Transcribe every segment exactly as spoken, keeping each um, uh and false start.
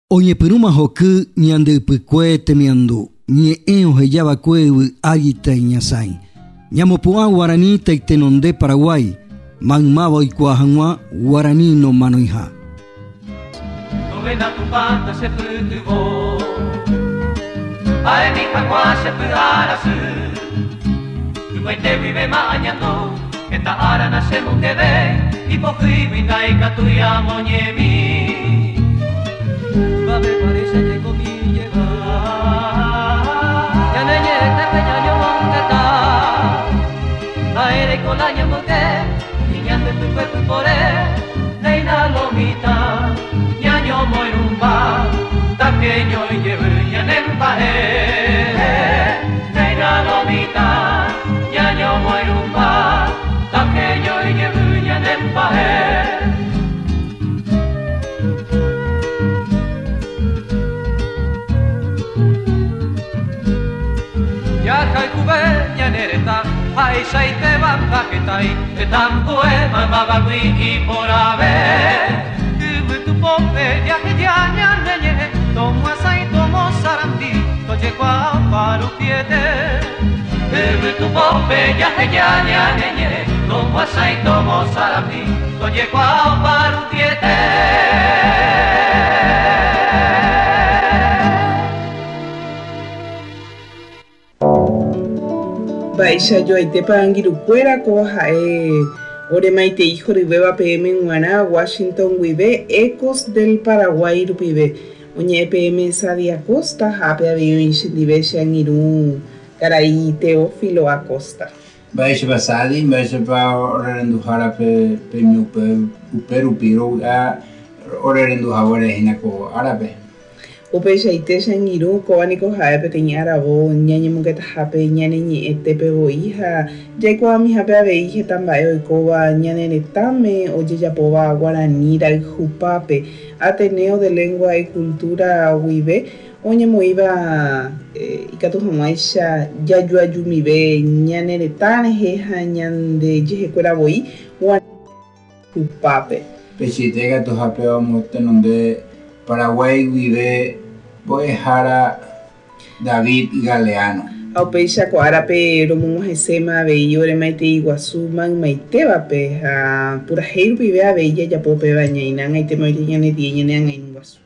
Oye peruma hoku nyande pukwe temiandu nye eo heyaba kwe agita inyasai nyamopua Guarani teitenonde Paraguay magmabo ikuahangwa Guarani no manoiha Novena tupanta se putubo Ae mi kakwa se puarasu Tumaite vive mañando Eta arana se mundebe Hipokui winai katuya monyemi Babe parece que comí llevar Ya ne ye te peña yo mongata Aere con la ñamote Niña de tu cuerpo por él Reina lomita Ñaño moirumba Taqueño y lleve ya nempaje Reina lomita Ñaño moirumba Taqueño y lleve ya nempaje Kai kube nyanereta ai saite bandaketai etan poema babagui iporabe tu pompe ya que ya nyanenye tomo sai tomo sarandi toje kwa paru piete tu pompe ya que ya nyanenye tomo sai tomo sarandi toje kwa paru piete Baisha yo aite pangirukuera ko hae ore maite hijo ribeba P M Nguana Washington wibe Ecos del Paraguay rupibe oñe P M Sadia Acosta hape abiyo inshindibe shangiru carai Teófilo Acosta Baisha basadi baisha pa orenduhara pe pe mi upe uperu piro a orenduhara hinako árabe Upeisha ite shangiru koaniko hae pequeña arabo ñañe mungeta hape ñane ñi etepe boija jaiko ami hape abeije tambae oikoba ñane netame oye yapoba Guarani rai jupape Ateneo de Lengua y Cultura wibe oñe moiba eh, ikatu hamaisha yayu ayumibe ñane netane jeja ñande yejekuera boi Guarani jupape Pechitega tu hape omotenonde Paraguay vive Boejara David Galeano. Aupeisha coarape romumo jesema beyore maite iguazú man maiteba pe a pura heiru vive a bella ya pope bañainan aite moire ne die ne an iguazú.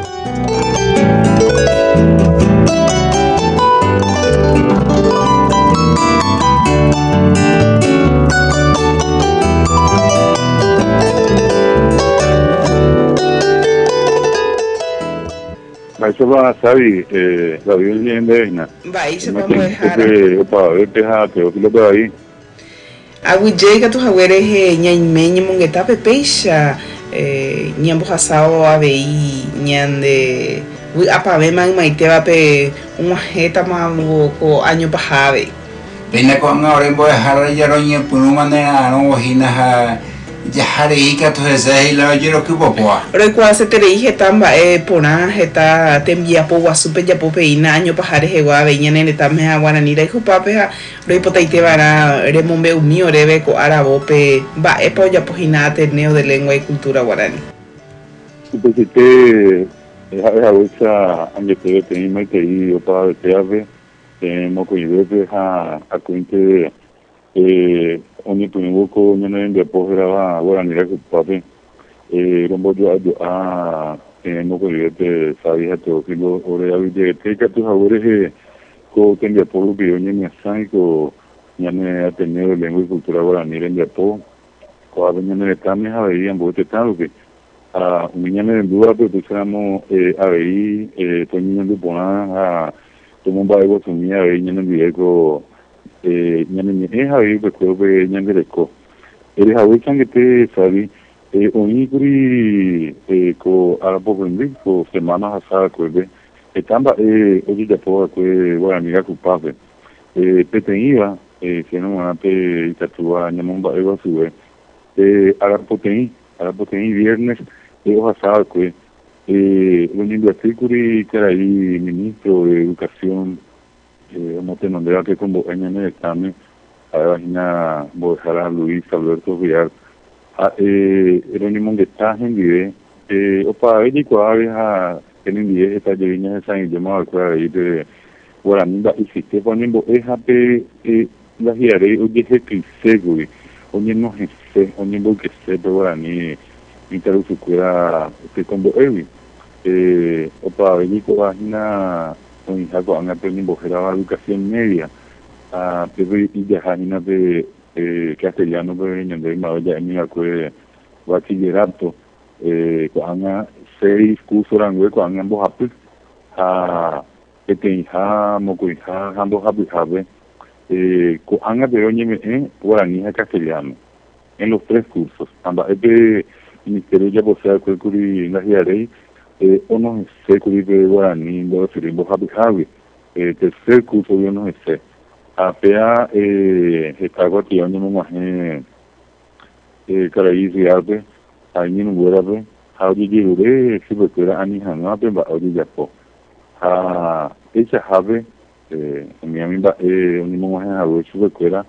Eso va a saber, eh, la Biblia en Beina. Va, y se va a dejar. Para ver, deja, Teófilo por ahí. Aguillega tu jagueres, ñañmeñe mongeta pepeisha, ñambo jasao a vei, ñande, apabe man maiteba pe, un jeta mango co año pajave. Beina con ahora en Boejara ya roñe punuma nena no ojina Yahare ika tu ese y la oyero que popoa. Recuerda se te dije tamba eh pona jeta tembia po wasupe ya po peina año pajare jewa veña nene tamme a Guarani rai jupape ha roi potaite vara remombe umio rebe ko arabope va e po ya pojina Ateneo de Lengua y Cultura Guarani. Supesite es a veces anje te te mai te i opa te ave eh mo ko ibe ha a cuente eh oni punguko nyane de pohera Guarani ra pape eh rombo yo a eh no ko yete sabía Teófilo ore avide te ka tu favore ko tenga polu bio nyane sai ko nyane Ateneo de Lengua y Cultura Guarani en po ko nyane también habían bote tanto que a nyane en duda pero tusamo eh ahí eh to nyane pona a tomo baego sumia ahí nyane diego eh ñane es ahí pues creo que ñane reco eres ahí que te sabe eh oniguri eh co arabo grande co semana pasada que estaba eh hoy ya puedo que bueno amiga culpable eh peteiva eh que no van a pe tatua ñamomba ego sube eh arabo tei arabo tei viernes eh pasada que eh lo lindo artículo que era ahí ministro de educación eh no te nombré que como en el examen a la vaina Boejara Luis Alberto Villar a eh Jerónimo que está en vive eh opa ahí cuál a tienen diez esta lleviña de San Guillermo de Cueva ahí de Guaraní, y si te ponen boeja pe la giaré, oye, es que seguro, oye, no sé, oye, porque sé, pero Guaraní, mi tal su cuera, que con boevi, eh, o para venir con vagina, con hija con una pequeña bojera de educación media, a Pepe y Yajana de castellano, pero en el de ya en mi acuerdo, bachillerato, eh, con seis cursos rangue con ambos apes, a que te hija, moco hija, ambos apes, habe, eh, con anga de oñe en guaraní castellano, en los tres cursos, ambas este ministerio ya posee que curi la hiarei, eh, o no sé curi de guaraní, lo referimos a habe, eh, tercer curso yo no sé, a pea, eh, está guatiando nomás, eh, eh, caraí riarpe, ahí no guarape, Audi Girure, si recuerda a mi mamá, pero Audi Yapo. A esa jave, mi amiga, un mismo en Audi, si recuerda,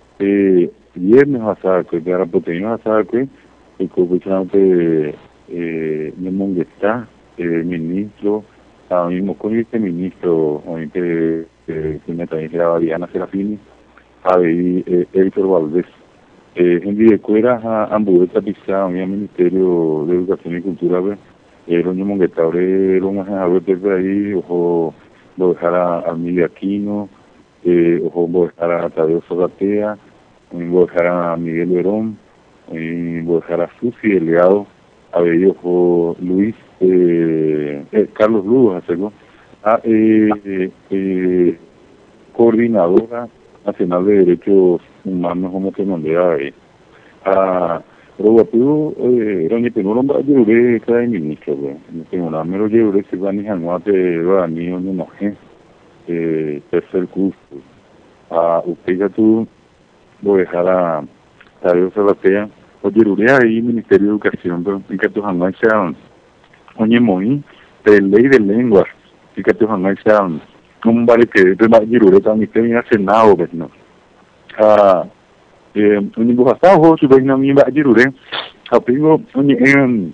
viernes pasado, que era proteína pasada, que el cooperante de Monguetá, ministro, a mismo con este ministro, que me también era Diana Serafini, a Héctor Valdés. En de cuera a Ambueta Pizza, mi Ministerio de Educación y Cultura, el Roño Monguetaure, lo más a ver desde ahí, ojo, lo dejará a Miguel Aquino, eh, ojo, lo dejará a Tadeo Sogatea, lo dejará a Miguel Verón, lo dejará a Susi, el legado, a ver, ojo, Luis, eh, eh, Carlos Lugo, hacerlo, a eh, eh, coordinadora nacional de derechos humanos como que no le da ahí a Robapido Roñe Penuro va a llevar cada ministro no tengo nada me lo llevaré si van a no te va a mí no no eh tercer curso a usted ya tú lo dejará Tadeo Salatea o llevaré ahí Ministerio de Educación pero que tú jamás sean oye muy de ley de lenguas y que tú jamás sean un vale que de va a llevar también que viene a Senado pues no a eh un dibujo hasta su vaina mi va a llevar a pingo un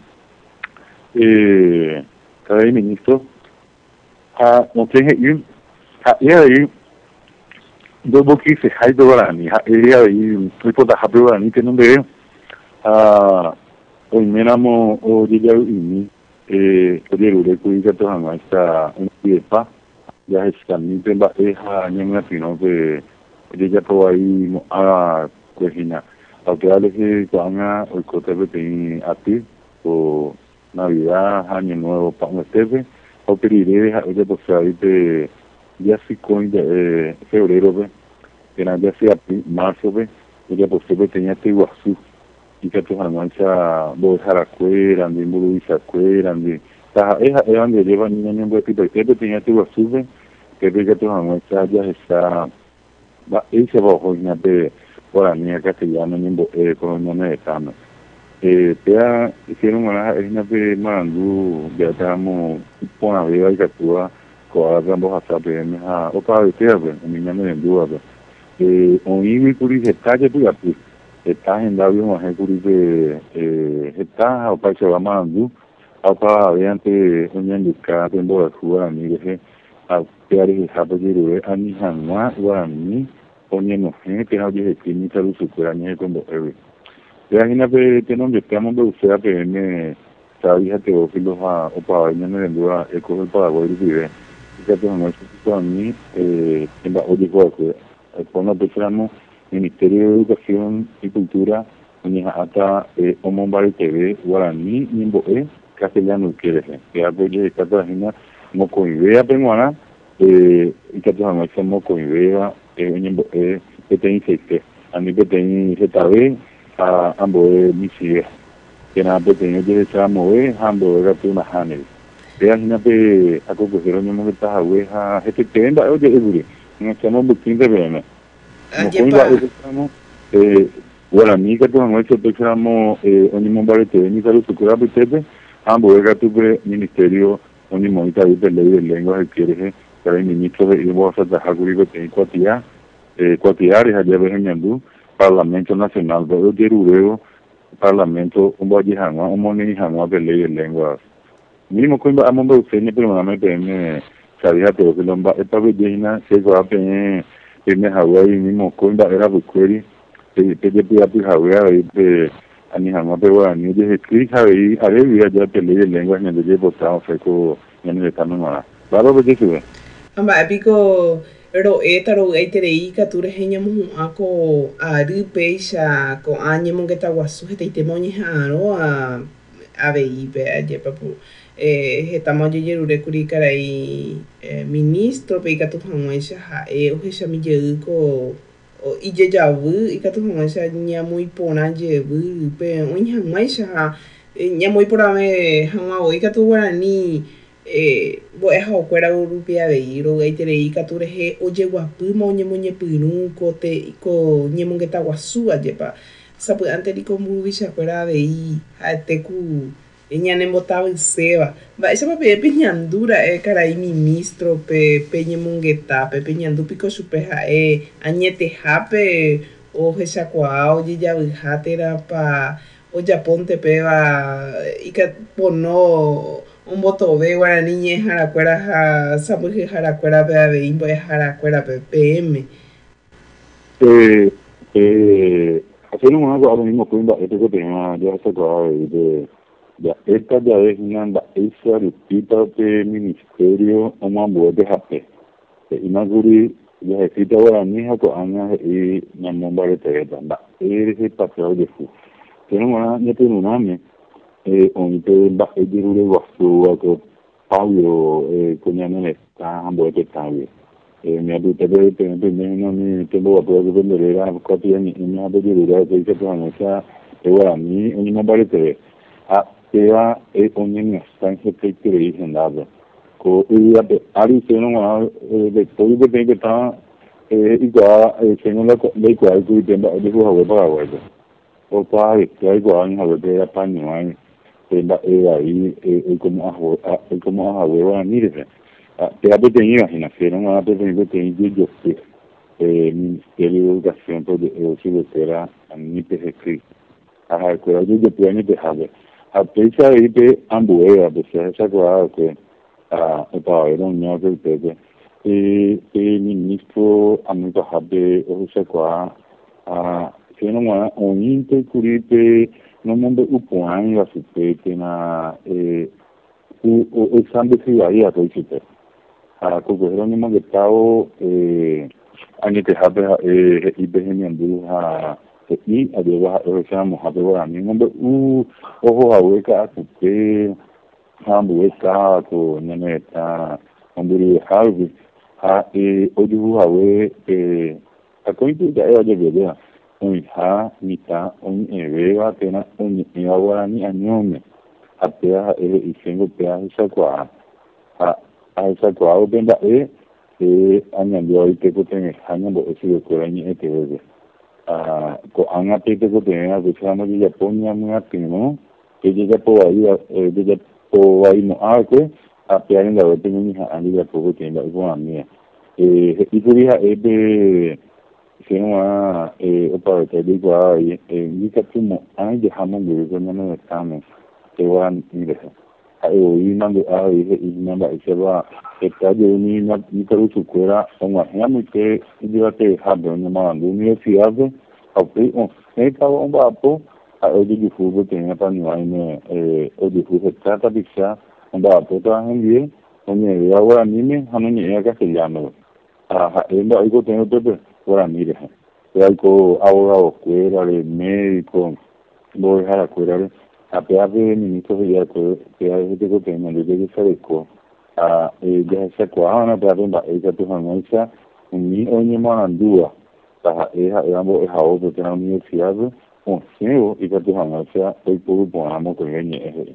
eh cada ministro a no tiene y a y ahí dos boquis se hay de Guaraní a y ahí estoy por la Japón Guaraní que no veo a hoy miramos o llega y eh llevar que ya todo jamás está un piepa ya es también va es a niña sino que ella todo ahí a cocina aunque a veces cuando el cote de a ti o Navidad año nuevo para un esteve o pediré a ella pues ahí de ya sí con de febrero que nada sea marzo ella pues se tenía este guasú y que tu almanza vos a cuera de boludiza cuera de esa es donde lleva niña en buen tipo que tenía este guasú que que tu almanza ya está va ese bajo en de Guaraní castellano en eh colombiano de Tama eh ya hicieron una es una de Marandú ya estamos por la vida y que actúa con ambos hasta PM a otra vez pues niña me duda eh oí mi curi detalle pues está en David más curi de eh está o para que va Marandú a para variante una indicada en Guaraní que a pegar el sapo de a mi jamás Guaraní poniendo gente que no dice que ni salud su cuerpo como él. Ya hay una vez que no estamos de usted P M sabía Teófilos a o para venir en el lugar el coger para Paraguay y vive. Ya tenemos esto a mí eh en la oye que con la persona Ministerio de Educación y Cultura ni hasta eh Omombari T V Guaraní ni Boe castellano quiere que apoye Catalina moco idea peruana eh y que tenemos ese moco idea eh que te dice que a mí que te dice tal a ambos mis hijas que nada que tenía que estar mover ambos era una hanel vean una pe a coger un momento esta abeja este tenda oye es no estamos buscando de verme no estamos eh Guaraní que tenemos hecho pensamos eh un momento de ni salud su cuerpo ustedes ambos era tu ministerio un momento de ley de lengua que quiere para el ministro de Ibos a trabajar con el cuatía eh cuatiares allá en Ñandú Parlamento Nacional de Yerureo Parlamento un Vallejanua un Monijangua de ley de lengua mismo cuando vamos a usted, pero me me sabía todo que lo va esta bellina se va a tener en Hawái mismo cuando era buqueri que que yo podía pues Hawái de a mi mamá pero ni de escrita y a ver ya ya te leí lengua en el de botado seco en el estamos más claro que sí amba epico ro etaro eiterei kature heñamu ako ari peisha ko anyemo que taguasu este temoni haro a a vei pe aje papu eh estamos yerure kuri karai ministro pe katu hangwaisha ha e o hesha mi ko o ije jawu ikatu hangwaisha nyamu ipona je bu pe on hangwaisha ha nyamu ipora me hangwa o ikatu warani eh bo e ho kwera urupia vei ro eiterei kature he oje guapu mo nyemo nyepunu ko te ko nyemo que taguasu aje pa sapu ante di kombu visha kwera vei ha teku Eñane botaba en seba. Va esa papi peñandura e carai ministro pe peñe mungeta pe peñandu pico supeja e añete jape o esa cuao y ya vijatera pa o ya ponte peba y que pono un voto de guaraní y jaracuera ja samuji jaracuera pe de imbo e jaracuera pe pm. Eh eh hacer un algo ahora mismo cuando este que tenía ya se acaba de ya esta ya es una esa rupita de ministerio o mambo de jape y maguri ya necesita ahora mismo con años y mambo de teta da es el papel de fu tenemos ya tenemos un año eh on te va a ir de guasu que Pablo eh con ya no está mambo de teta eh me habita de tener no ni tengo a poder vender a copia ni me ha pedido de que se pueda esa igual a mí un mambo de teta a era el onye están que que dicen nada co y ari se no de todo de que está eh igual el señor la de igual que de de juego para juego o para que igual en juego de paño ahí era ahí el como a el como a juego a mire te ha tenido imaginación no ha tenido que yo yo eh ministerio de educación de educación a mi P G C a recuerdo yo tiene que saber a pesar de que ambuea de ser esa cosa que ah para ver un nuevo del y el ministro amigo habe o sea quoi ah que no más un intercurite no mundo upoan la supete na eh o examen de ciudadanía que dice ah como era un momento estado eh año que habe eh y benjamín y adiós regresamos a ver a mí hombre uh ojo a ver que que hambu está con neta hombre Harvey a eh ojo a ver eh a coito ya era de verdad un ha mitad un eveva tena un y ahora ni añome a pea y tengo pea esa cua a a esa cua o venda eh eh añadió y que tiene año bo ese de coraña que es ah ko anga pete ko tenga que chama de Japonia muy activo que llega por ahí eh de por ahí no algo a pear en la vez tengo mi amiga de poco tienda con a mí eh y podía eh de se no eh para que digo ahí eh ni que como hay de jamón de eso no estamos que van mire ahí y mando ahí y manda ese va está de ni ni que su cuera son a muy que yo te hablo no más de universidad aunque on está un papo a hoy de fútbol tenía para no hay eh hoy de fútbol trata de ser un papo también bien oye ahora a mí me a mí me que se llama a él algo tengo todo ahora mire algo abogado cuera de médico voy a dejar a cuera a pesar de ministro de ya que hay que tengo de que saber co a ya se cuana para donde ella tu famosa un ni oye mandua para ella ambos es ahora de la universidad o seo y que tu famosa hoy por ponamos con ella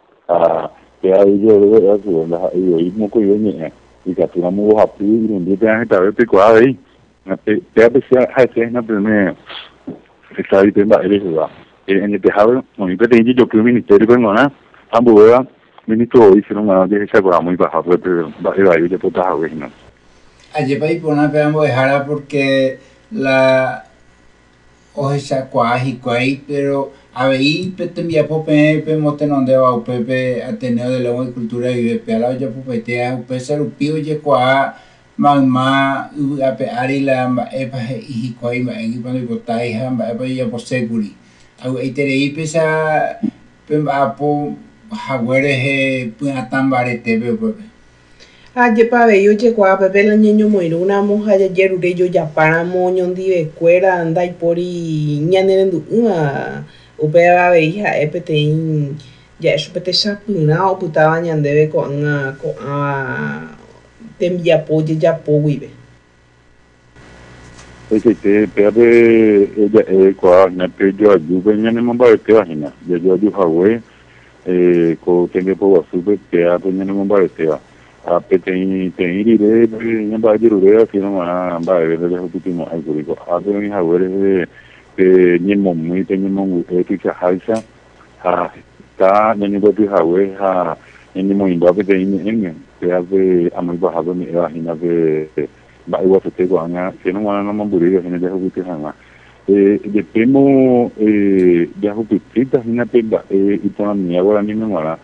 a que hay yo de verdad que la y mismo con ella y que tenemos a pedir donde te han estado picado ahí te ha pensado hay que no primero está ahí tema eres verdad en el tejado bonito te digo que el ministerio con una ambos ministro hicieron una de esa cosa muy baja pero va a ir de puta agua no allí para ir por una peambo dejara porque la o esa cuaji cuai pero Aveí petembiapo pe pe motenonde va upepe Ateneo de Lengua y Cultura y de Peala ya pupetea upe serupio je kwa magma ape arila mba epa hi kwa ima engi pano ipotai ha mba epa ya por seguri au eitere pesa pe apo hawere he puatambare tebe upepe Aye pave yo che kwa pepe la ñeño moiruna moja ya yerure yo ya para moño ndive cuera anda y pori ñanerendu una upea veija epetein ya eso pete chapuna o putaba ñandeve ko anga ko a tembia poje ya powibe Ese te pepe ella eh kwa na pe yo ayuve ñane mamba te vagina ya yo ayu hawe eh ko tenge po wasube te a pe ñane mamba te va a pe te te iri de ñamba ayu re así no ma ba de de último ay ko a pe ni hawe de pe ñemo muy te ñemo e tu cha haisa ha ta ñene bo tu hawe ha ñene mo imba pe te ni en te a pe amai ba ha ni vagina pe ba igual se te guanya que no van a mamburir en el de juguete jamás eh de temo eh de juguetitas una penda eh y toda mi agua ni me mala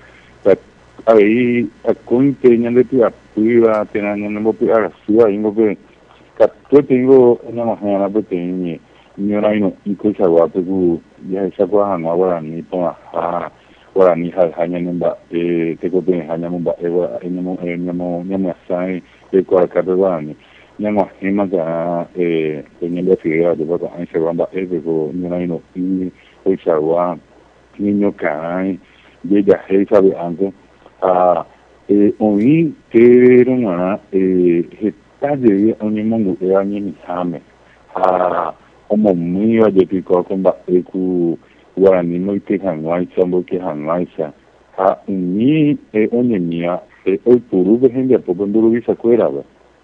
ahí a cointe ñande pia puiba tenan no mo pia suya ingo pe ka to tengo una mañana pe ni ni ora ino incluso agua pe ku ya esa agua no agua ni toma ha ora ni ha ha ñamba eh te ko pe ha ñamba agua ni mo ni mo ni mo sai de kwa ka pe wa ni nyama hima ga eh nyamba figa de ba an se bamba e ko ni na ino i o chawa niño kai de ya he sabe ango a eh oni pero na eh está de oni mongo e ani ni same a como muy de pico con ba e ku wa ni mo te kan wa chambo ke han wa sa a ni e oni mia e o puru de gente po benduru bisa kuera ba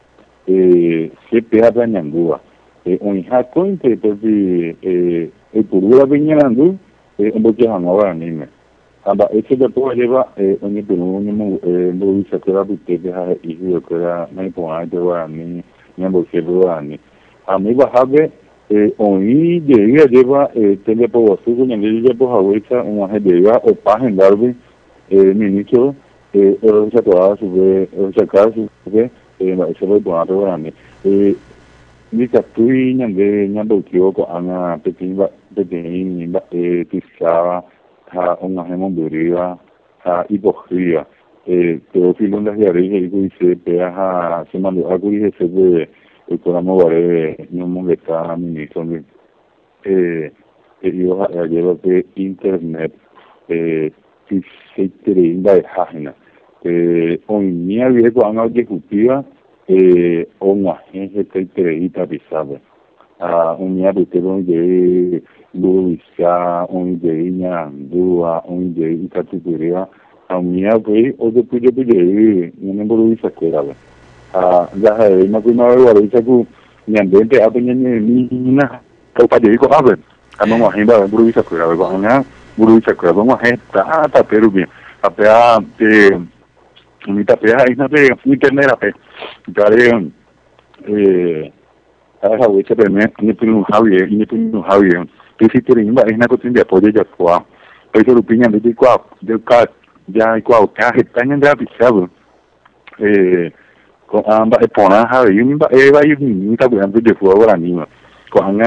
eh se pega ñandúa eh on ha cointe porque eh el purura viñandu eh un poco hanwa ni me amba ese de todo lleva eh on de no no eh no dice que la bute que ha y yo que era me ponga de wa ni ni bo que do ni a mí bajabe eh on y de lleva eh tele por su ni de por hawecha un ha de va o pagen darbe eh ministro eh o sea toda su o sea caso que eh ma se voi buona grande e mi captui ñande ñando kio ko ana pequeña pequeña e tisaba ha una hemonduriva ha hipogria e pero filo las yare y dice pe ha se mando a guri se ve el programa vare no mo beta ministro eh e io ha llevo pe internet eh si se treinda página eh hoy ni había con una ejecutiva eh una gente que treita pisaba a un día de todo de Luisa un de ina dua un de itacuria a un día pues o de pude pude no me voy a sacar a ya hay una cosa nueva de sacu ni ambiente a peña ni na ko pa de ko ave a no más ainda voy a sacar va una voy a sacar vamos a estar ta pero bien a pea de mi tapea ahí no te internet a pe dale eh a esa huecha de me ni pinu Javier ni pinu Javier que si te rimba es una cuestión de apoyo ya kwa pero lo piñan de kwa de ka ya kwa ka están en la pisado eh con amba e pona Javier ni ba e va y ni ta buena de fue ahora ni con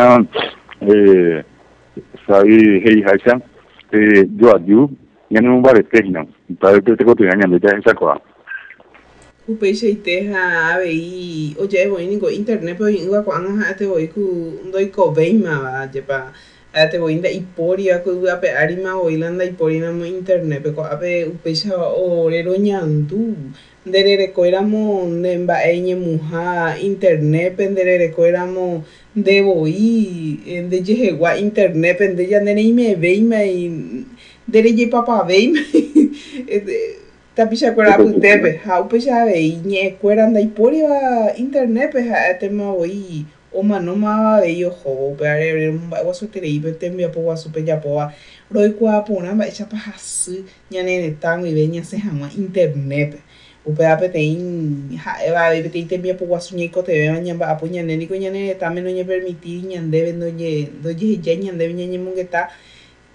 eh sai hey haishan eh yo ayu ya no va de técnica para que te cotidiana de esa cosa upe sheiteja avei oye voy ni go internet pero ingua ko anga te voy ku ndoi ko veima va jepa te voy inda iporia ko ape arima oilanda iporina mo internet pe ko ape upe sha orero ñandu nderere ko éramo nemba eñe muja internet penderere ko éramo de voy de jehegua internet pende ya nene me veima y dere je papa veima tapisha kora putepe ha upesha ve ñe kueranda iporia internet pe ha tema oi o manoma ve yo jo pe are mba waso tere ibe temia po waso pe ya po roi kwa pona ba echa pa hasu ñane ne tango i veña se hama internet upe ape tein ha eva ve te temia po waso ñe ko te ve ña ba apo ñane ni ko ñane también no ñe permitir ñande no ñe no ye ya ñande ñe mungeta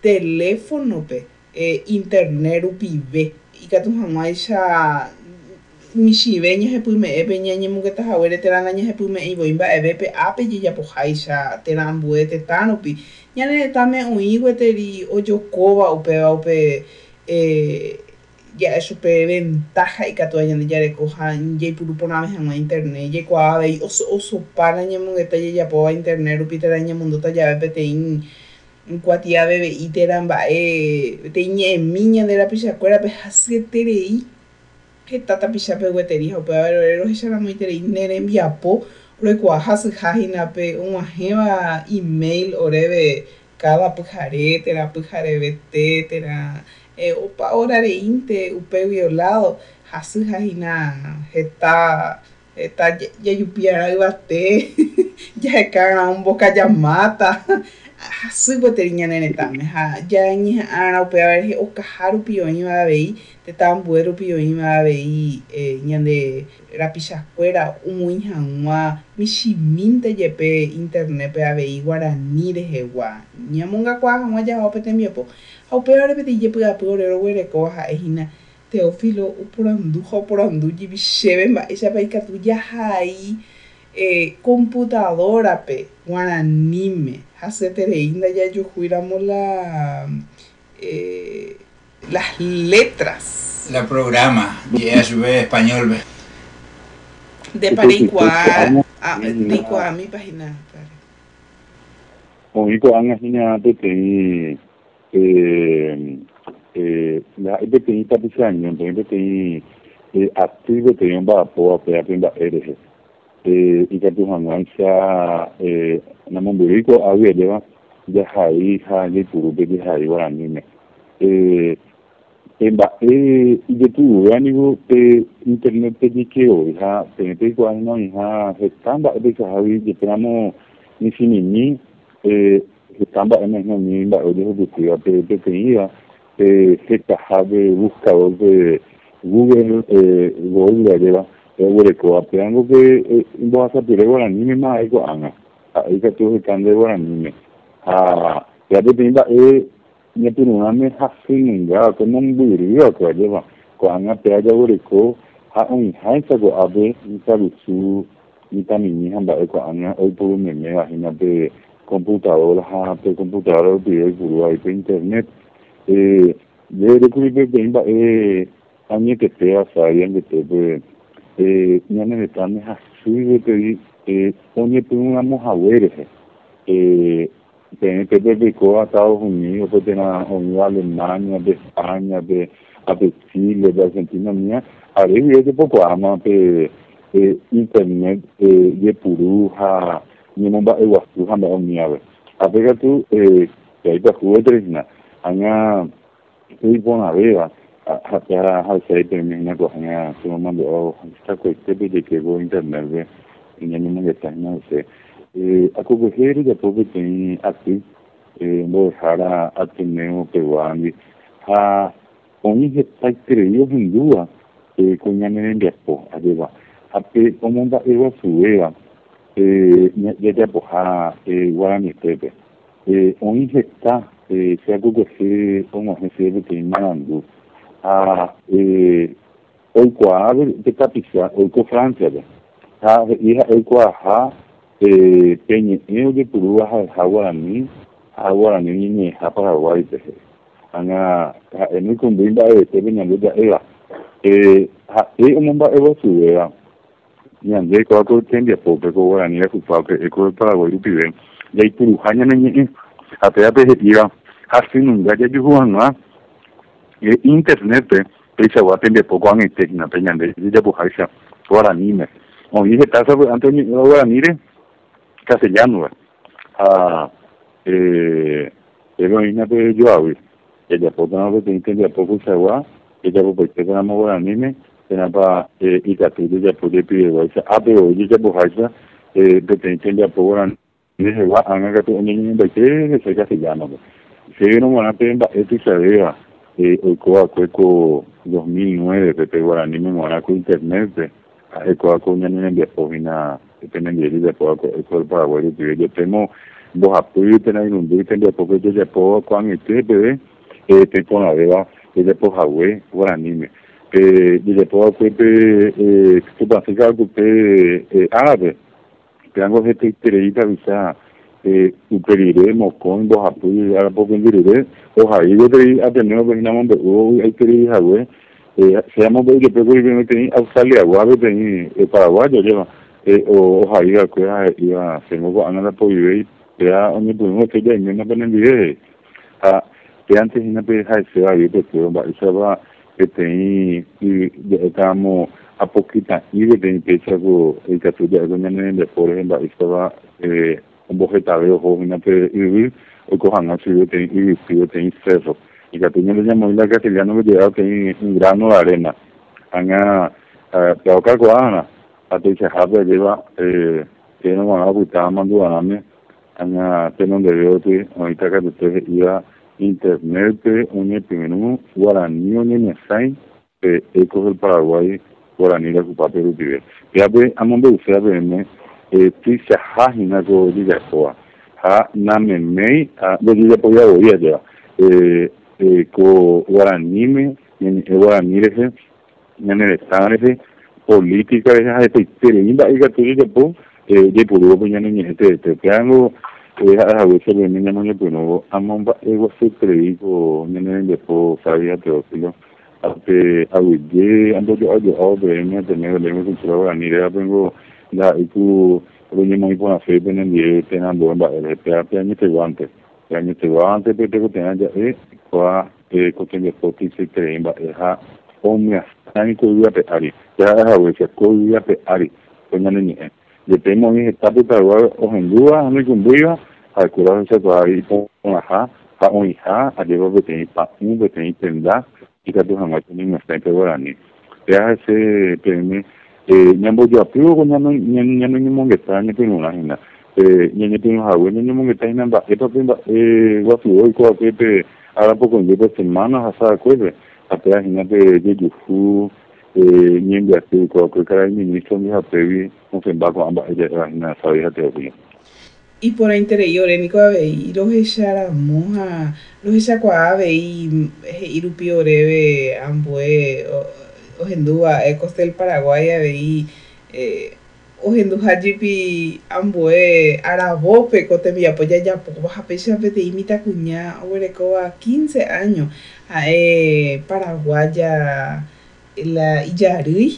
teléfono pe eh, internet rupive ikatu hag̃uáicha michive ñahepyme'ẽpe ñañemongetahaguére térã ñahepyme'ẽivoi mba'evépe ápe jejapoháicha térã ambue tetãrupi ñane retãme oĩ gueteri ojokóva upéva upe eh, ja'e chupe ventaja ikatu ñande jareko ha jeipuru porãve hag̃ua internet jaikuaa avei oso osopána ñemongeta jejapóva internet rupi térã ñemondota jave peteĩ kuatia aveve'i térã mba'e peteĩ ñe'ẽmi ñande rapichakuérape hasyeterei heta tapichápe gueteri ha upéva rohecharãmoiterei nerembiapo roikuaa hasyhahínape og̃uahẽva email oréve cada pyhare térã pyharevete térã eh, opa orareínte upe violado hasyhahína heta heta jajupiarã yvate jahekárã ombokajamata hasy gueteri ñane retãme ha jañeha'ãrã upéva rehe okaha rupi oĩva avei tetãmbue rupi oĩva avei eh, ñande rapichakuéra oĩ hag̃ua michimínte jepe internetpe avei Guarani rehegua ñamongakuaa hag̃ua jahápe tembiapo ha upévare peteĩ jepy'apy ore roguerekóva ha'ehína Teófilo oporandu ha oporandu jipi chéve mba'éichapa ikatu jahai eh, computadórape Guaraníme hasyeterei ndajajuhúiramo la eh, las letras La programa, ya es español. Ve. de Paraiguá a Paraiguá mi página. Oiko anga hina peteĩ eh eh la peteĩ tapichaño, peteĩ eh activo peteĩ mba'apo ape ape mba'érehe. Eh ikatu hag̃uáicha eh namombyryko avy'ajéva jahai ha jaipurupe jahai Guaraníme. Eh mba'e ijetu'uvéaniko pe internet pe jikeo ha peteĩkuaáhína oĩha heta mba'e pesahágui jepéramo michimimi eh heta mba'e nahñomi mba'e ojehupytýva pe peteĩva pe hetahápe buscador pe Google eh Google ajéva oguerekóva péango pe imbohasapyre Guaraníme mba'éko'ág̃a ha ikatu heta nde Guaraníme ha peteĩ mba'e ñepyrũrãme hasýnunga ko mombyryva ko ajéva ko'ág̃a pe ajaguereko ha oĩháicha ko'ápe mitãrusu mitãmimi ha mba'e ko'ág̃a oiporumemévahína pe computador ha pe computador rupive oipuru vai pe internet eh jerekuri peteĩ mba'e añetetéva sa'y añetépe eh ñane retãme hasy gueteri eh oñepyrũramohaguérehe eh peẽ pepe peiko a Estados Unidos, pe térã oĩva Alemania, pe España, pe ape Chile, pe Argentina mía, arevi ojepokuaáma pe eh, internet eh, jepuru ha ñemomba'eguasu ha mba'e omíave. Apekatu eh, peaipyahu gueterehína aña peiporãvéva ha ha'icháitemehína ko'ág̃a chemomandu'ávo chakuaitépe jekévo internetpe ñañemongetahína che Eh, acoger rejapo peteĩ aty eh, mbo'ehára Ateneo Peguágui ha oĩ hetaiterei ohendúva eh, ko ñane rembiapo ajéva ha pe omomba'eguasuvéva eh, jajapoha eh, Guaranitépe eh, oĩ heta eh, che akokohe og̃uahẽ che peteĩ marandu ha eh, oikuaa pe tapicha oiko Franciape ha he'i ha oikuaaha eh peñe'ẽ ojepurúva ha Guarani ha Guarani ñeñe'ẽha Paraguáipe anga ha'emikũmby mba'evetépe ñande ja'éva eh ha'e omomba'eguasuvéva ñande ko'áko tembiapópe ko Guarani rahupápe eko Paraguay rupive jaipuruha ñane ñe'ẽ ha péape he'íva hasýnunga jajuhu hag̃ua eh internetpe peichagua tembiapo ko'ag̃aitéhínape ñande jejapoháicha Guaraníme oĩ hetásape ante Guaraníre castellano ha eh eroína pe joavi jajapótama peteĩ tembiapo peichagua jajapopaitéperamo Guaraníme tenapa eh ikatu jejapo jepiveguáicha ápe oĩ jejapoháicha eh peteĩ tembiapo Guarani rehegua ág̃a katu oñeñemombaite hese castellanope chéverõ g̃uarã pe mba'e tuichavéva eh oikóvakue ko dos mil nueve pe Guaraníme g̃uarã ko internetpe ha'ekuáko ñane rembiapohína penendieri de poco el Paraguay rupive jepémo vos apoyos tenés un día de porque yo ya puedo cuando este bebé eh te con la beba de por Hawaii guaranime eh de por pepe eh tu pacifica que eh árabe tengo gente interita visa eh uperiremos con vos apoyos ahora porque diré o ahí yo te a tener que nada más o hay que ir a Hawaii eh se llama de que prefiero que Australia guave de Paraguay lleva eh o ahí que iba hacemos con la poder ya onde podemos que ya no ponen video ah que antes no podía se va yo pero va eso va que tem y estamos a poquita y de empieza con el caso de doña de por ejemplo estaba eh un vegetable o una pe y o cojan así de y y de cerro y que tenía le llamó la castellano que llegaba que un grano de arena anga pero que guana a te se habe lleva eh que no van a botar mando a mí anga tengo de veo que ahorita que usted iba internet un primero guaraní en sai eh eco del Paraguay guaraní la su papel de ya ve a mundo usted ve eh si se hajina go diga soa ha na me me a de diga podía oír ya eh eh co guaraní me en guaraní ese en el estado ese política esa de tereinda y que tú ya po eh de puro pues ya ni este te quedan eh a veces le niña no pues no amon ba ego se creo nene de po sabía teófilo ate awie ando yo yo o de me tener le me control ni le tengo la y tú oye muy buena fe en el tenando en ba el te año te guante te año te guante pero te tenga ya eh qua eh con que foto se creen ba ja omnia tan ko ya pe ari ya a veces ko ya pe ari pues ya ni de tenemos en esta puta o en duda no con viva al curar ese todavía con ajá pa un hija a llevar de tener pa un de tener tenda y que tú jamás tienes una está guaraní ya ese teme eh nyambo yo apio con nyambo nyambo nyambo que está en una agenda eh nyambo tiene agua nyambo que está en ba esto pimba eh guapo hoy co que ahora poco en dos semanas hasta acuerdo hasta imagínate de yufu eh nyambo así co que cada ministro me ha pedido no se va con ambas ella la sabía te y por interior en Nico y los echara moja los echa cuave y irupio breve ambue o hendúa e costel Paraguay y eh o hendúa jipi ambue arabope cotemia pues ya ya poco baja pecha de imita cuña orecoa quince años a eh paraguaya la Iyarui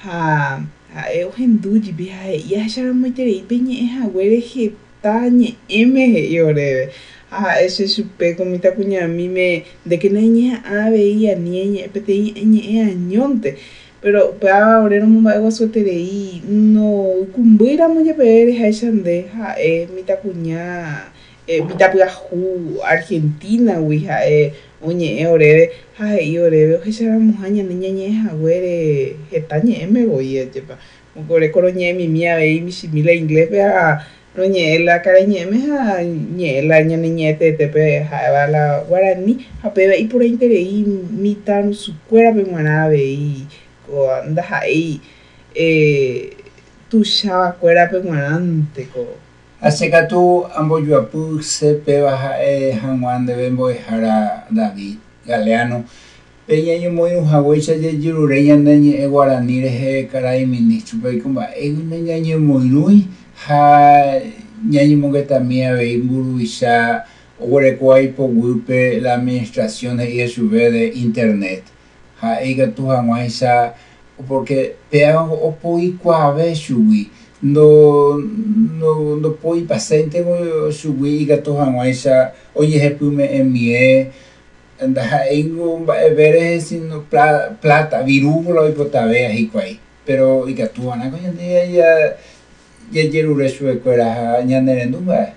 ha ha e o hendú jipi ha ya echara muy tere peñe ha huele tañe m yore ah ese supe comita cuña a mí me de que niña a veía niña pete ñe añonte pero para ahora no me hago soterei no cumbira muy ver esa deja eh mita cuña eh mita ju Argentina wija eh oñe ore ha yore veo que será mujaña niña ñeja güere etañe m voy a llevar gore coroñe mi mía ve mi simila inglés vea Roñe la carañe me ha ñe la ña niñete te pe ha la guaraní ha pe y por interei mitan su cuera pe manave y co anda ahí eh tu xa cuera pe manante co hace que tú ambo yo apu se pe baja eh hanwan de bembo jara David Galeano peña yo muy un hawecha de jirureña de guaraní de caray ministro pe comba e niña ñe muy nui ha ñañi mongueta mía ve imburuisha ore kwai po grupe la administración de I S V de internet ha ega tu hanwaisa porque pega o poi kwa ve shui no no no poi paciente mo shui ega tu hanwaisa oye hepume emie anda ha engo vere sin plata virulo y potavea y kwai pero ega tu ana ko ya ya jeru resue kuera ñanere ndumba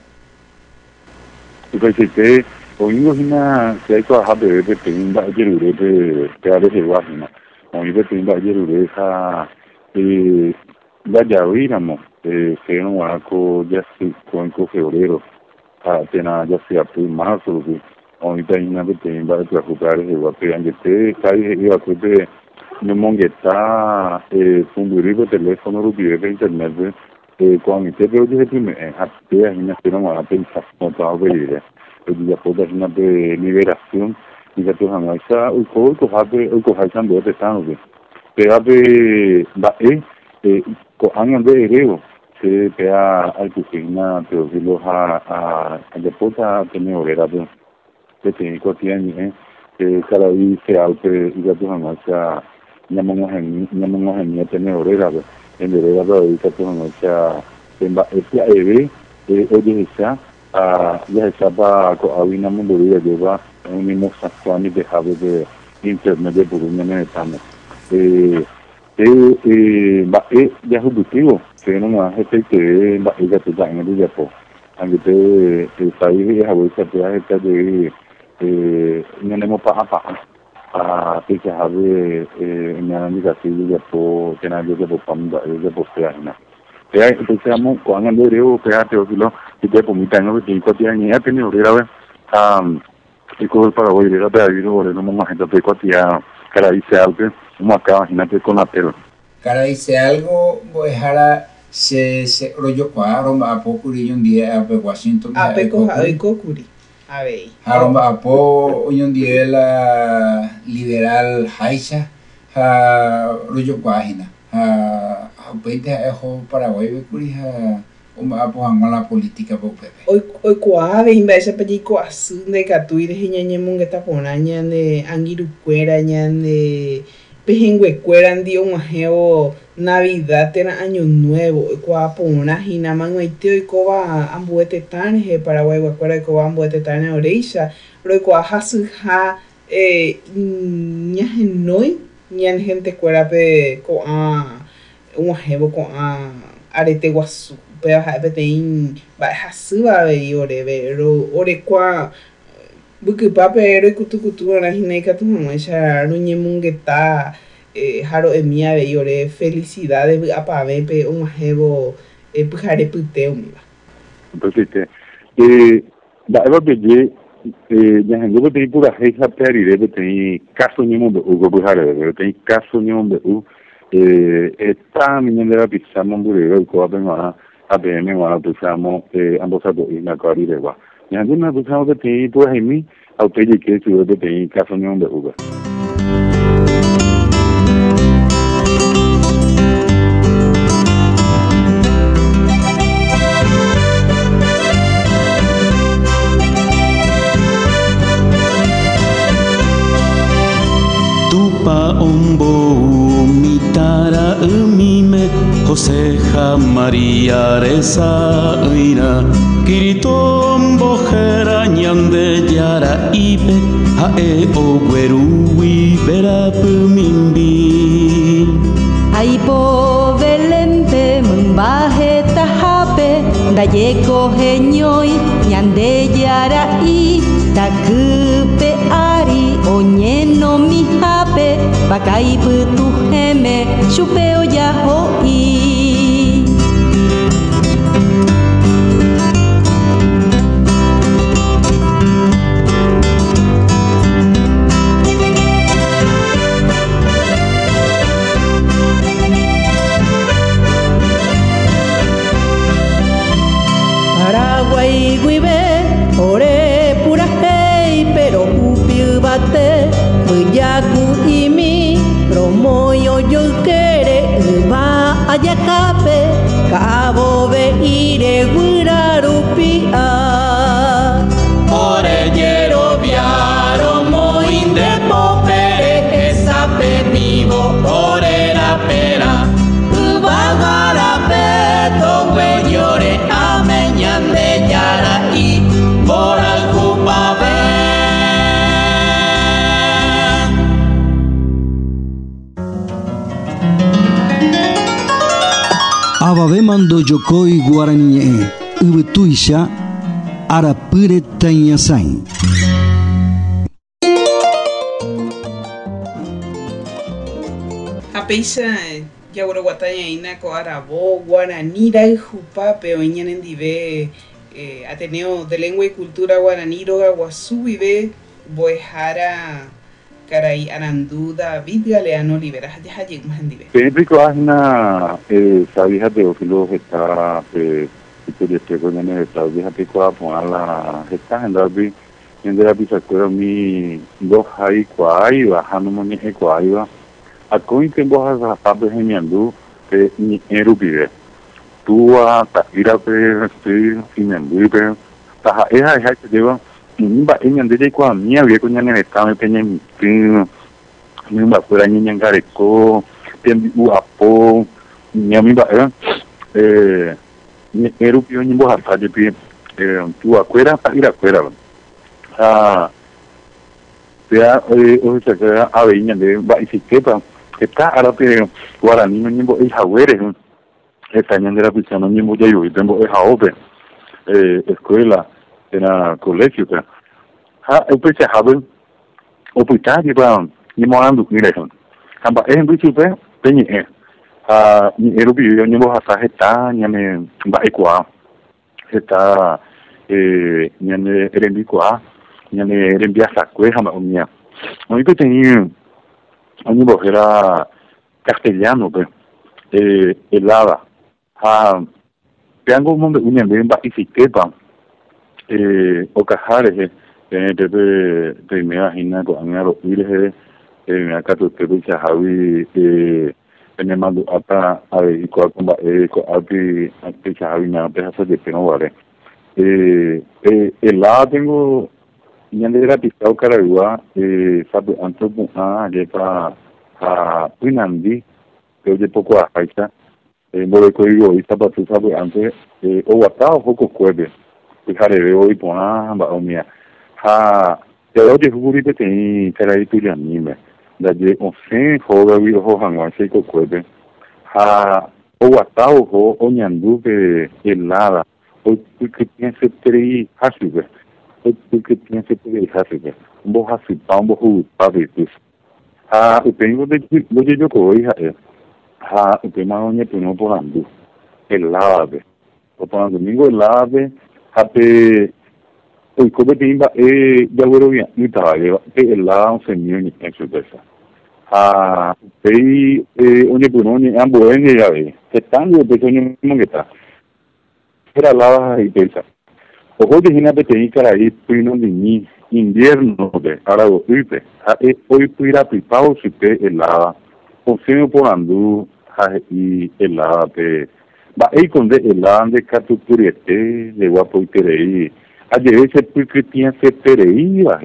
pues que oingo hina se ko habe de pinda jeru de de ade se wahina oingo pinda jeru de ha eh ya ya oiramo eh se no wa ko ya se con ko febrero a tena ya se a marzo oingo hina de pinda de recuperar de wa pe ande te kai iba ko de no mongueta eh fundurido teléfono rubio de internet eh, con el pero yo primero a pedir una pero a pensar no estaba ver el día por una de liberación y que todo no está un poco hace un poco haciendo de estado de pero de va eh con años de ereo se pega al cocina pero si los a a después a tener obrera de que tiene cotidiano eh cada día se alpe y que todo no está llamamos en llamamos en tener obrera en el lado de que todo no está en va ese eve eh oye está a ya estaba a una mundo de lleva un mismo actual de have de internet de por una netamente eh eh eh va eh ya ejecutivo que no más este que va ella está en el Japón aunque te el país es a bolsa de esta de eh no tenemos para para a que se have eh en la navegación de Japón que nadie de Japón de postearna ya empezamos con el dereo que ha teófilo y te permitan que cotidiano ya tiene obrera um y con el Paraguay era de ahí no no más gente de cotidiano cara dice algo como acá imagínate con la pelo cara dice algo pues ahora se se rollo cuadro a poco y un día a Washington a peco a cocuri a ver aroma a po hoy un día la liberal Haisha a rollo cuajina a a peite a jo Paraguay curi a uma apohanga la política po pepe hoy hoy cuave inversa pellico asun de catuire ñañemun que está ponaña de angirucuera ñande pejenguecuera dio un ajeo Navidad tena año nuevo cua pona hina manguite hoy coba ambuete tane Paraguay guacuera coba ambuete tane oreisha ro cua hasuja eh ñajenoi ñan gente cuera pe co a un ajeo co a arete guasu pero a petein va hasuba ve ore pero ore cua buku papero y kutu kutu na hineka tu no esa ruñemungeta eh haro emia ve ore felicidades a pavepe un ajebo eh pujare puteo mi va entonces eh da eva beje eh ya ngo de pura heisa peri de te caso ni mundo ugo pujare de te caso ni mundo u eh está minera pizza mambure ko abenga abene wala pisamo eh ambos a y na cari de va y alguna pisamo que te pues en mí autélle que tu de te caso ni mundo ugo Tupa ombo mitara umime José María Reza Uira Kiritombo Jera Ñande Yara Ibe Hae Oguerui Vera Pumimbi Aipo Belente Mumbaje Tajape Dayeko Geñoi Ñande Yara I Takupe Ari Oñeno Mi Jape Bakaipu Tu Geme Chupeo Yaho I Paraguay Guibe Ore Pura Hey Pero Upi Bate Puyaku Imi Promoyo Yo Kere Va Ayacape Cabo Be Ire Guirarupia Ore Yero Viaro Moinde Popere Esape Vivo Ore La Pera Ubagara Peto Güeyore Amenyan de Yara Y Por Alcupa Ababe mando yokoi guarani e ubutuisha arapure tañasain. Apeisa yawro guataña ina ko arabo guaraní ra jupape oñan en dive eh, Ateneo de Lengua y Cultura Guaraní roga guasú vive boejara Caray Arandú David Galeano Olivera Hayajayek Mahandive. Siempre que vas a sabía Teófilo está y te con el estado de Japico a poner la gesta en Darby en de la pizza mi dos hay cuai bajando moni cuai va a coin que vos has a geniando que ni erupire tú a ir a ver este sin envuelve ta esa esa que lleva ni va en de cuai mi había con el estado me peña ni va fuera ni en gareco bien guapo ni a mí va eh Eru pio ni boha saja pi tu afuera para ir afuera ah sea o sea que a veña de va y si quepa está ahora que guarani ni bo es aguere está en la piscina ni bo yo y tengo es aope eh escuela era colegio que ha eu pensei habe o pitari ba ni mo andu ni le hamba es en bicho pe peñe ah ni eru bio ni bo hasa heta ni me ba ikwa heta eh ni me rembi kwa ni me rembi asa kwe hama umia oni pe tenía oni bo era castellano pe eh helada ah tengo un momento unia me ba isikepa eh o cajare eh de de me imagina ko angaro ile eh me acato que dice Javi eh tenemos hasta ahí cuando eh aquí aquí ya hay una pedazo de que no vale eh eh el lado tengo ya le era pisado Caragua eh sabe antes a llegar a Pinandi que de poco a Haita eh no le código y estaba tú sabes antes eh o hasta o poco cueve fijaré de hoy pona ba omia ha ya lo de fuguri de tem carai tu ya anime da de on sem roga vi ho hangwa sei ko kwebe ha o watao ho onyandu que helada o que tiene ese tri hasibe o que tiene ese tri hasibe bo hasi pambo hu pavitus ha o tengo de lo de yo ko hija ha o tema onye tuno porando helada o porando domingo helada ha pe o como timba eh ya bueno bien ni trae que helada un señor ni en su casa ah pei eh onye punoni ambo ene ya ve están los pequeños que está era la y pensa o hoy hina de tei cara ahí pino ni invierno de ahora o upe a e hoy puira pipao si pe helada o sino porando ha y helada pe va ahí con de helada de catupuriete de guapo terei a de ese porque tiene se terei va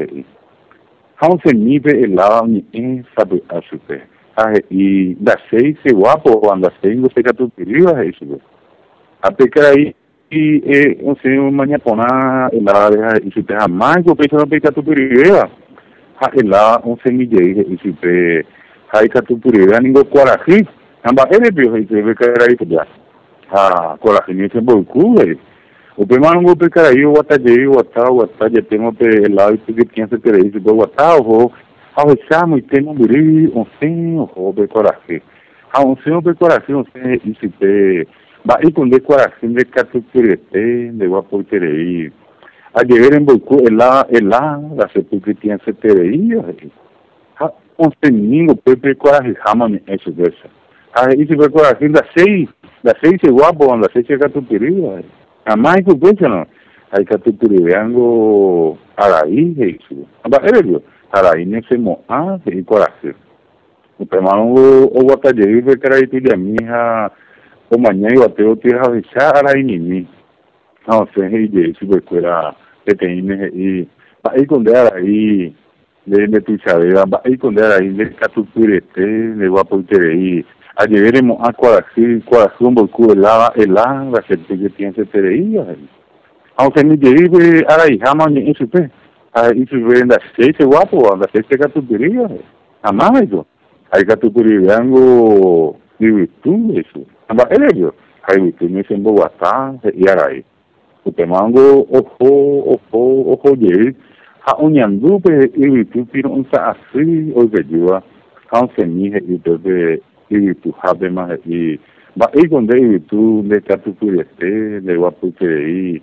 Hão se nive helado ni en sabe a super. Ah, e da seis se guapo quando seis você que tu queria isso. A pecar aí e é um senhor manhã pona helado e se tem mais o peito não peca tu queria. Ha helado um semidei e se pe hai que tu queria ningo coraje. Amba ele viu e se ve que era isso já. Ah, coraje nem se bocu aí. O pemano go pe cara eu até de eu até o até de tema pe lá e que tinha se ter isso do até o ao chamo e tem um buri um sim o be coraje a um sim o be coraje um sim isso pe ba e com de coraje de catupurete de guapo terei a de ver em bocu lá lá da se que tinha se ter aí ha um sim ningo pe pe coraje jamani isso dessa a isso be coraje da seis da seis se guapo da seis que catupurete a mais que coisa não aí que tu puriango araí isso aba erelo araí nesse mo ah e coração o permango o bota de viver que era isso de minha o manhã eu até eu tinha deixar araí nimi não sei aí de isso que era que tem e aí quando era aí de de tu sabe aí quando era aí de que tu purete de guapo terei a llevaremos a corazón, corazón, porque la la la gente que tiene se tereía. Aunque ni lleve a la hija más ni eso pe, a eso ven la seis guapo, a la seis que tu tereía. Amá eso. Hay que tu tereía algo de tú eso. Amba ello. Hay que me se Bogotá y ahí. O te mango ojo ojo ojo lleve a unyandu pe y tú pino un sa así o que yo. Aunque ni y de y tu habe más y va y con de tu de catupurete de guapo terei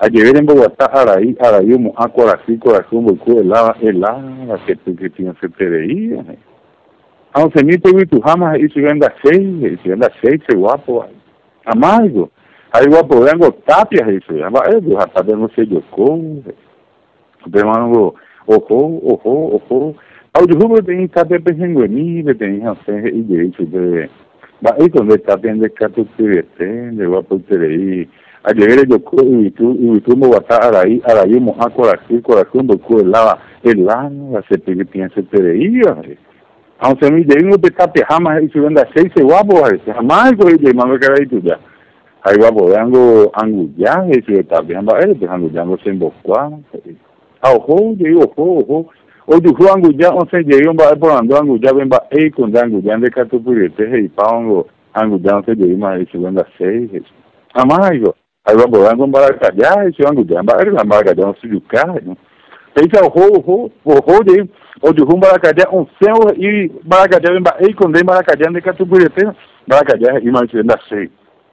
Ayer en Bogotá, Araí, Araí, Moá, Corací, Corazón, Boicó, helada, helada, que que tiene se preveía. A once mil pesos tu jamás, y si venda seis, si venda seis, se guapo. Amargo. Aí guapo, vengo tapias, y se llama, eh, yo hasta tengo sello con. Demando, ojo, ojo, ojo. Ao de rubro tem tapia penguini, tem assim, e direito de. Mas aí quando está tendo cato que tem, de guapo terei. A llegar yo y tú y tú me vas a araí araí mo a corazón corazón do co la el la la se pide piensa tereía aunque mi de no te tape jamás y se venda seis se guapo jamás go y mame cara y tú ya ahí guapo ango ango ya y se tape jamás él te ango ya no se emboscua a ojo yo ojo ojo o yo fui ango ya o se llegó va por ando ango ya ven va e con ango ya de cato purete y pango ango ya no se llegó más y se venda seis jamás go aí vai bolar com baracajá, esse ano de baracajá, um filho carro. Pensa o ro, o ro de, o de rum baracajá, um céu e baracajá, e quando tem baracajá, nem Catupiretê, baracajá, e mais ainda sei.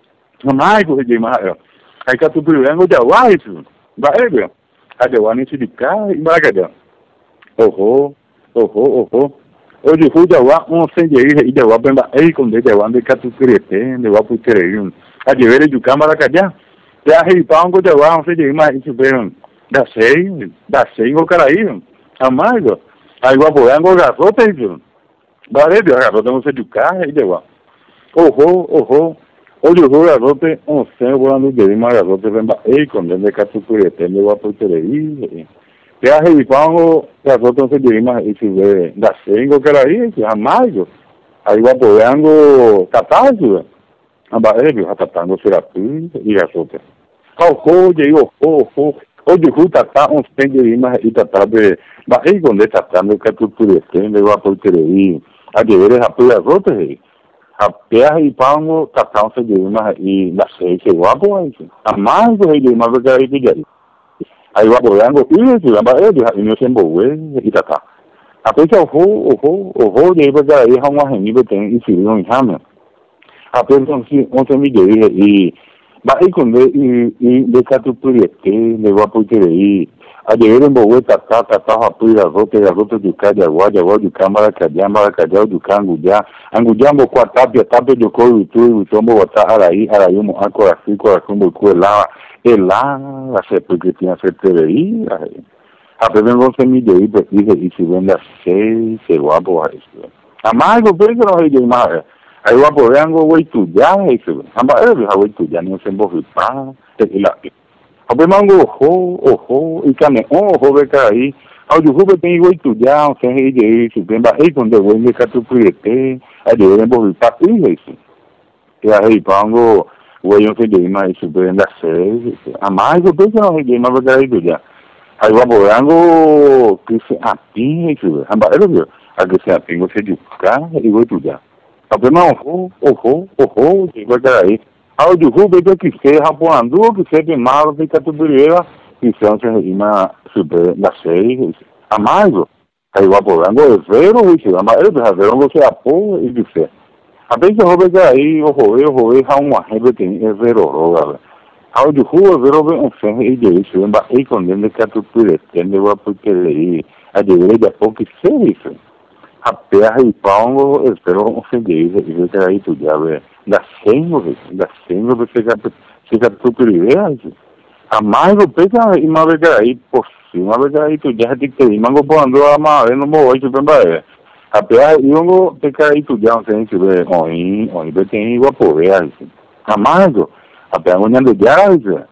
Mas o de mais, aí Catupiretê, o de lá, isso, vai ver. Aí de lá, nesse de carro e baracajá. O ro, o ro, o ro. O de rum de lá, um céu e de lá, bem, e quando tem de lá, nem Catupiretê, de lá por Tereio. Aí de ver de câmara baracajá. Já reipão que eu amo, sei mais isso bem, da sei, da sei o cara aí, amado, aí o apoiando o garoto isso, vale, o garoto não se educar aí deu, oho, oho, olha o garoto, um céu voando de mais garoto vem ba, ei, quando ele Catupiretê, ele vai por aí, já reipão o garoto não se educar mais isso bem, da sei o cara aí, amado, aí o apoiando catástrofe. Amba ele já tá no terapia e já solta. Ao code e o o o de ruta tá um stende de mais e tá de mas aí quando tá tá no Catupiretê ele vai por aí a de ver a pela rota aí a pé e pango tá tá um stende de mais e na sei que vai por aí a mais aí de mais vai aí de aí vai boiando isso amba ele já não se envolve e tá tá a pessoa o o o o de vai aí a uma reunião tem isso não chama a pessoa que ontem me deu e mas aí quando e e de Catupiretê levou por aí a de ver em Boa tá tá tá tá a pira volta a volta de cada agora agora de câmara cadê câmara cadê do cango já ango já mo quatro tapia tapia de couro e tudo tomo botar araí araí mo a coração coração do co lá e lá a se porque tinha se aí a pessoa que me deu e se vende seis se guapo isso a mais o preço não é de mais aí o apoiando o estudar isso amba ele já o estudar não se envolve para ter lá o bemango ho ho e também o ho vai cair ao de rua tem o estudar sem rede isso bem ba aí quando eu me Catupiretê aí ele envolve para isso e aí pango o eu sei de mais isso bem da seis a mais o preço não é de mais vai cair já aí o apoiando que se apinha isso amba ele a que se apinha você de cá e o estudar apenas o o o o que vai cair ao de rua eu que sei rapoando que sei de mal de Catupiretê e são sem uma super da seis a mais aí o apoiando é zero isso a mais ele já zero você apoia e dizer a vez eu vou pegar aí o roe o roe há uma regra tem é zero roga ao de rua zero bem um sem e de isso embora aí quando ele Catupiretê ele vai por aí a de ver de pouco sei isso a perra e pau espero um feliz e ver que aí tu já vê da senhor da senhor você já fica tudo livre a mais o pega e uma vez aí por cima vez aí tu já tem que ir mango pondo a mais não vou hoje também a perra e um pega aí tu já não sei se vê oi oi vai ter igual por aí a mais a perra não anda já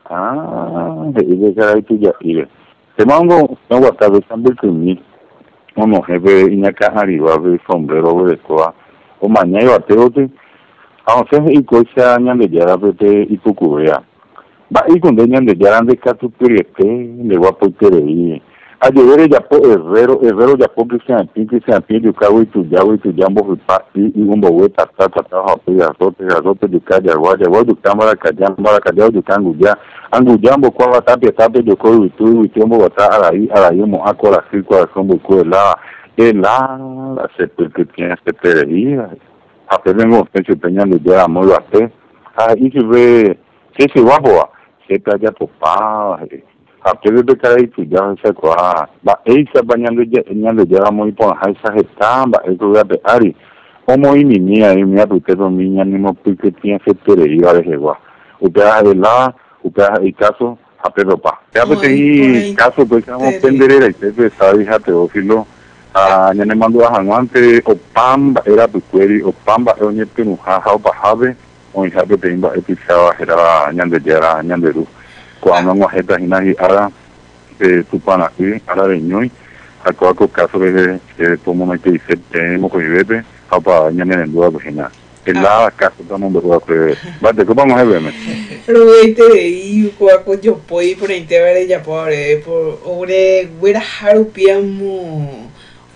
ah e vê aí tu já ir se mango não vai estar sempre comigo uno jefe iñaka arriba de sombrero de coa o mañana até ontem a onde e coisa nyande jara pete e pucuea ba e quando nyande jara de Catupiretê le va por aí a de ver já po herrero herrero já po que se apin que se apin de carro e tu já e tu já morre e um boa tá tá tá tá rapaz a rota a rota de cada agora agora do câmara cadê câmara cadê do cango já ango já mo qual tá petado de couro e tu e tu mo botar aí aí mo a coração coração do couro lá e lá a se porque tinha esse pereira a perengo se empenhando de amor até aí se vê se se va boa eta japopa apede de carai tuja esa kwa ba eisa banyando nyando jara moi pon haisa hetamba eto ya be ari como inimia e minha do teto minha nimo porque tinha fetere e olha regua o pé de lá o pé e caso a pedopa ya be caso porque vamos penderera e teve sabe já teófilo a nyane mando a hanguante o pamba era buqueri o pamba é onde tem um ha ba have onde have tem ba episava era nyande jara nyande ru quando uma reta hinahi ara e tupana aqui ara reuniões a qual o caso de todo momento que temos com ibebe apa nyane ndua bhina ela caso tamo ndua que bate que vamos a ver Roete e o co yo poi por inteira ya por por ore guera harupiamo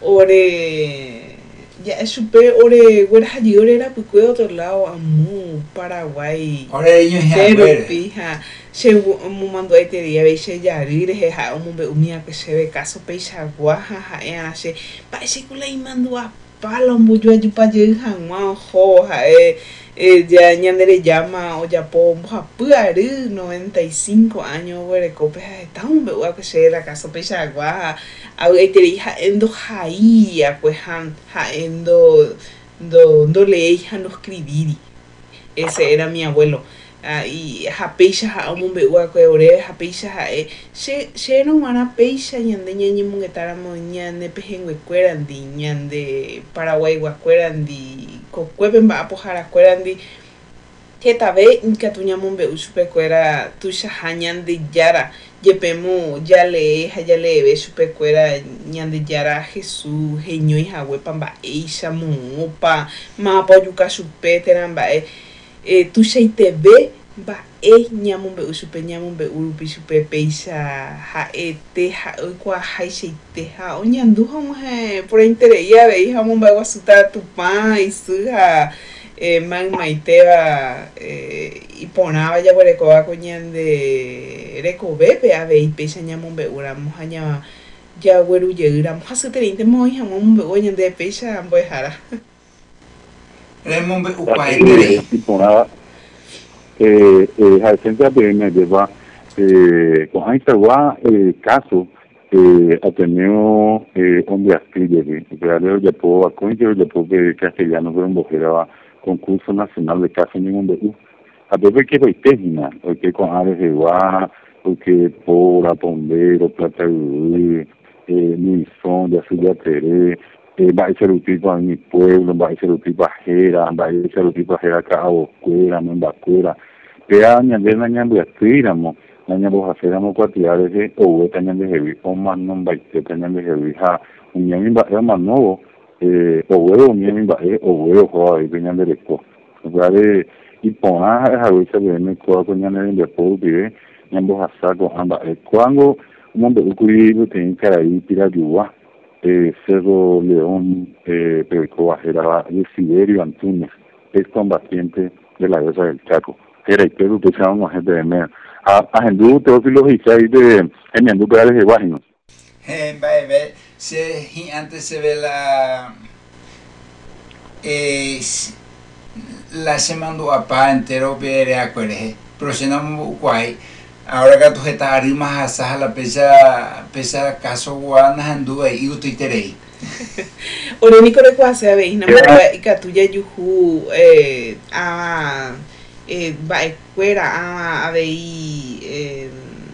ore ya es super ore guera haji ore era porque otro lado amu Paraguay ore ellos ya pija se mu mando este día ve se ya rire he ha mu be umia que se ve caso peisa guaja ha era se parece que le mando a palo mbujo ajupa je hangma ho ha e e ya nyandere llama o ya po ha puaru noventa y cinco años were cope ha está un be que se la caso peisa guaja a este día endo hai a pues han ha endo do do le hija no escribir ese era mi abuelo Uh, y hapeisha ha umbe ua ko ore hapeisha ha e se se no mana peisha nyande nyanyi mungetara mo nyande pehengwe kwerandi nyande Paraguay wa kwerandi ko kwebe mba apo hara kwerandi teta ve nkatunya mumbe usupe kwera tusha hanyande yara yepemu yale hayale ve supe kwera nyande yara Jesús heñoi hawe pamba eisha mupa ma pa yuka supe teramba e e tu sei te ve ba e nyamumbe usupe nyamumbe urupi supe peisa ha e te ha kwa hai sei te ha onyandu hom he por interés ya ve hamumbe wasuta tu pa isuha e man maiteba e iponaba ya bore ko akonyande rekobepe ave peisa nyamumbe uramo hanya ya weru yeura hasute inte moi hamumbe onyande peisa ambo hara Remombe upaite iponaba eh eh ha sempre bem deva eh com a interwa eh caso eh ateneu eh onde escreve pero já po a conhecer já po que castelhano foi um boqueira concurso nacional de caso nenhum de a deve que vai terminar o que com área de wa o que por a bombeiro plata eh missão de cidade tere eh, vai ser o tipo a mi pueblo, vai ser o tipo a jera, vai ser o tipo a jera que a oscura, no bascura. Pea añadir añadir atiramo, añadir hacéramos cuatro de o esta añadir heavy, o más no vai ser añadir heavy, ha, un yami va a más nuevo, eh, o huevo un yami va o huevo joa y vengan de eco. Vale, y pona a veces de me coa con añadir de poco vive, ambos a saco amba, cuando un hombre ocurrido tiene que ir tira yuva. Eh, Cerro León, eh, Perico Bajera, Desiderio Antunes, es combatiente de la guerra del Chaco. Era y Pedro, que se llama gente de Mer. A Hendú, Teófilo Gisay de Hendú Perales de Guajinos. Eh, vaya, ve, se, antes se ve la. Eh, la semana do apa entero, pero acuerde, pero se no guay. Ahora que tú estás arriba, a la pesa, pesa caso guana, anduve y usted terei. Ore ni kore kwa se ve, na mara ikatuya yuhu eh a eh ba ekwera a a vei eh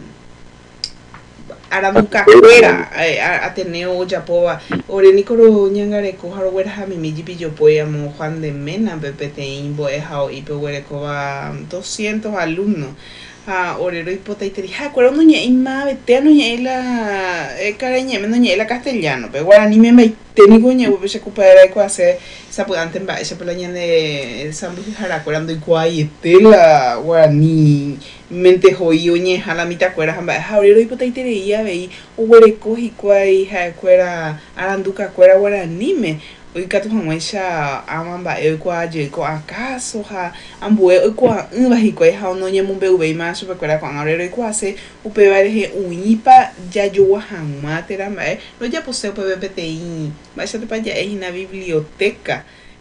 aramuka kwera ateneo japoa ore ni koro nyangare ko harwera ha mi mijipi yo poya mo Juan de Mena ppt imbo e hao ipe were ko va doscientos alumnos. Ah, orero hipotaiteri. Ha, cuero no ñe ima bete no ñe la e carañe me no ñe la castellano, pero guarani me me técnico ñe bo se ocupara ko hace esa puante ba esa pelaña de sambu jara cuerando y cuai tela guarani mente hoyo ñe hala mita cuera hamba ha orero hipotaiteri ya vei o were coji cuai ha cuera aranduca cuera guarani me Oi katu hangwaisha amamba e kwa je ko acaso ha ambue e kwa unba hi kwa ha no nyemu be ube ma super kwa kwa ngare e kwa se upe ba he unipa ya yo hangma tera ma no ya poseo pe bpti ma se te pa ya e na biblioteca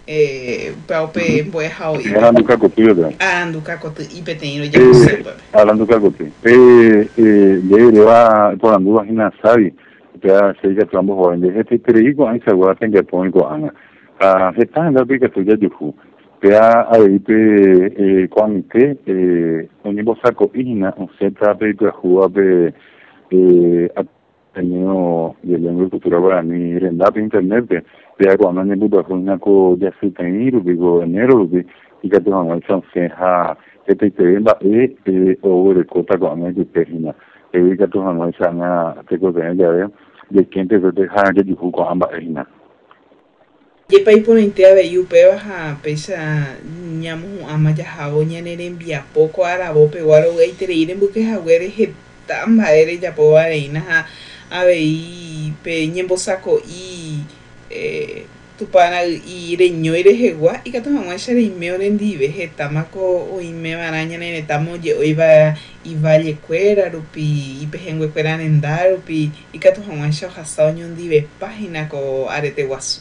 eh paupe boehao Aranduka Cotillo. Aranduka Cotillo y peteño ya no sé. Aranduka Cotillo. Eh, eh, le va por andu vagina sabi. Pea se ya trambo joven de este perigo ahí se guarda en Japón con Ana. Ah, está en la pica tuya de fu. Pea ahí pe eh cuante eh un saco ina un centro pe que jugaba pe eh tenido y el lengua cultura guaraní renda pe internet pea cuando ne buta con ko ya se tenir bigo enero bi y que tengo una chance ha que te venda e o de cota con ne de pegina e que tengo una chance te ko de ya de quien te deja de jugo con ambas pegina. Ye pai ponente ave yu pe baja pesa nyamu ama ya hago nyanere envia poco arabo pe waro gaitere iren buque hawere hetam baere ya po areina ha ave i pe nyembo saco i eh tu pana i reño ire hegua y kato hangwa shere imeo rendive hetamako o ime baraña nene tamo ye oiba i valle cuera rupi i pejengwe cuera nenda rupi y kato hangwa sho hasao nyondive página ko arete guasu.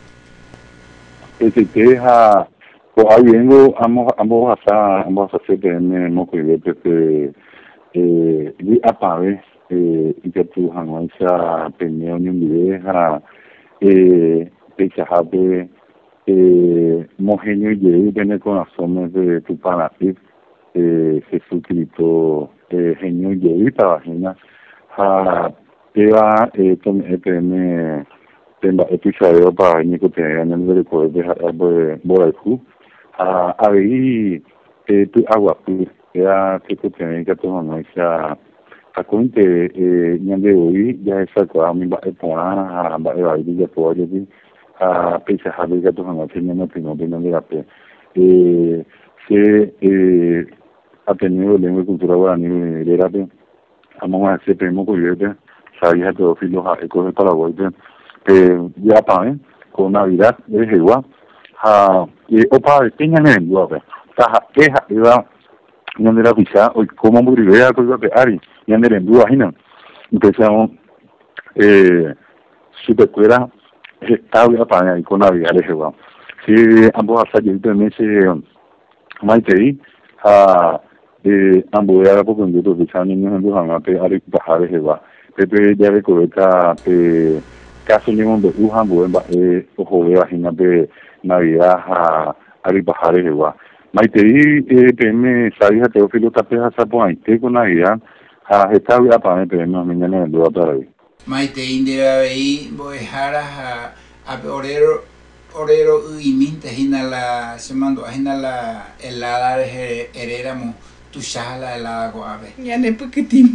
Ese que ha pues ahí vengo ambos ambos hasta ambos hacer que me moco y ver que eh y apave eh y que tu hanwaisa peneo ni videja eh pecha habe eh mojenio y viene con asomes de tu panapip eh Jesucristo eh genio y página ha eva eh con epm temba episodio para ni que te ganan de poder de boraiku a ahí eh tu agua pu ya que te tiene que tomar no esa a cuente eh nyande hoy ya esa cosa mi va a poner a va a ir ya por allí a pensar a ver que tú no tienes no tienes no de la pe eh se eh ha tenido lengua cultura guaraní de la pe vamos a hacer primo coyote sabía todo filo a eco para la vuelta eh ya pa con Navidad de igual ha y opa peña en lugar ta queja iba no de la pizza o como murió con que ari y en el dúo hina empezamos eh super cuera estaba para y con Navidad de igual si ambos hasta yo también se maite ha eh ambos era poco en otro pizza ni no nos van a pe ari bajar de igual pepe ya de coberta pe caso ni un bujan buen eh ojo de vagina de Navidad a aribajar igual maite eh pm sabía Teófilo Tapia sapo aite con Navidad a esta vía para me no mañana en dua para hoy maite inde ahí voy a a orero orero y minte hina la se mando hina la helada de heréramo tu shala helada go ave ya ne poquitín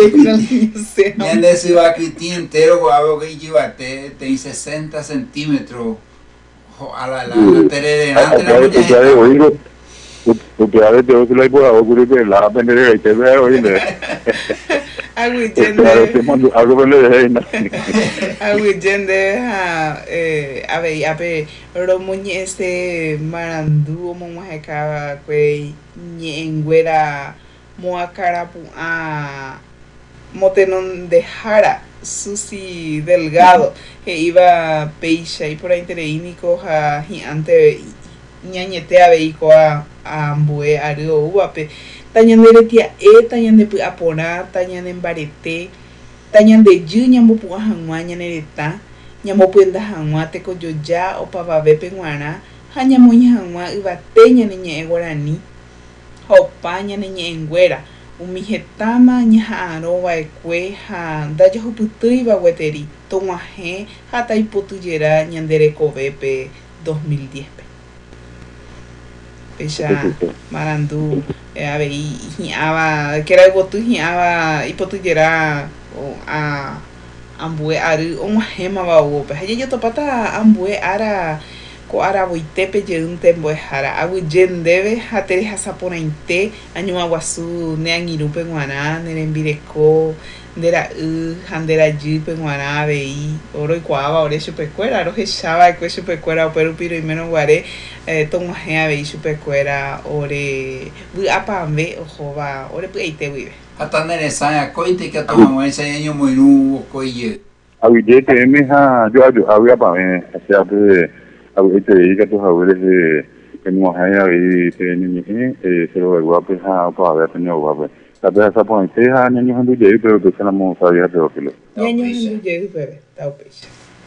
ya ne se va que tiene entero go ave que llevate te sesenta centímetros a la la tere de antes la de oído porque a veces yo le voy a ocurrir que la pendeja y te veo y le agüillende agüillende ha eh ave ave romuñe ese marandu mo heka kwe ñenguera moacarapu a motenon de jara Susi Delgado que iba peixa y por ahí tereínico ja ante ñañete a veico a ambue ario uape tañan de tia e tañan de apona tañan en barete tañan de yu ñambo pu hanwa ñanereta ñambo pu nda hanwa te ko yoya o pava be penguara ha ñamo hanwa iba teña niñe guarani hopa ñaneñe enguera umijetama ñaharo baekue ha ndaja huputui bagueteri tomaje hata ipotuyera ñanderekovépe dos mil diez pe pecha marandu ave hi'áva que era ipoty hi'áva ipotujera a ambue ary omahémava uope ha jajotopáta ambue ára ko aravoitépe jeýnte mbo'ehára aguyje ndéve ha terehasaporãite añomaguasu ne angirũpe g̃uarã nerembireko ndera'y ha nderajy pe g̃uarã avei roikuaáva ore chupekuéra rohechava'ekue chupekuéra upe rupi roimérõ guare tog̃uahẽ avei chupekuéra ore vy'apambe ohóva ore py'aite guive hasta neresã akóinte que atomaguaisa ñañomoirũ okoijey aguyje teme ha joaju avy'apambe acheape Abuelita dedica a tus abuelos de que no hay ahí se viene eh se lo de guapo ha para haber tenido guapo. La pesa sa pon se ha niños andu jei pero que se la mo sabía pero que lo. Niños andu jei pero tau peixe.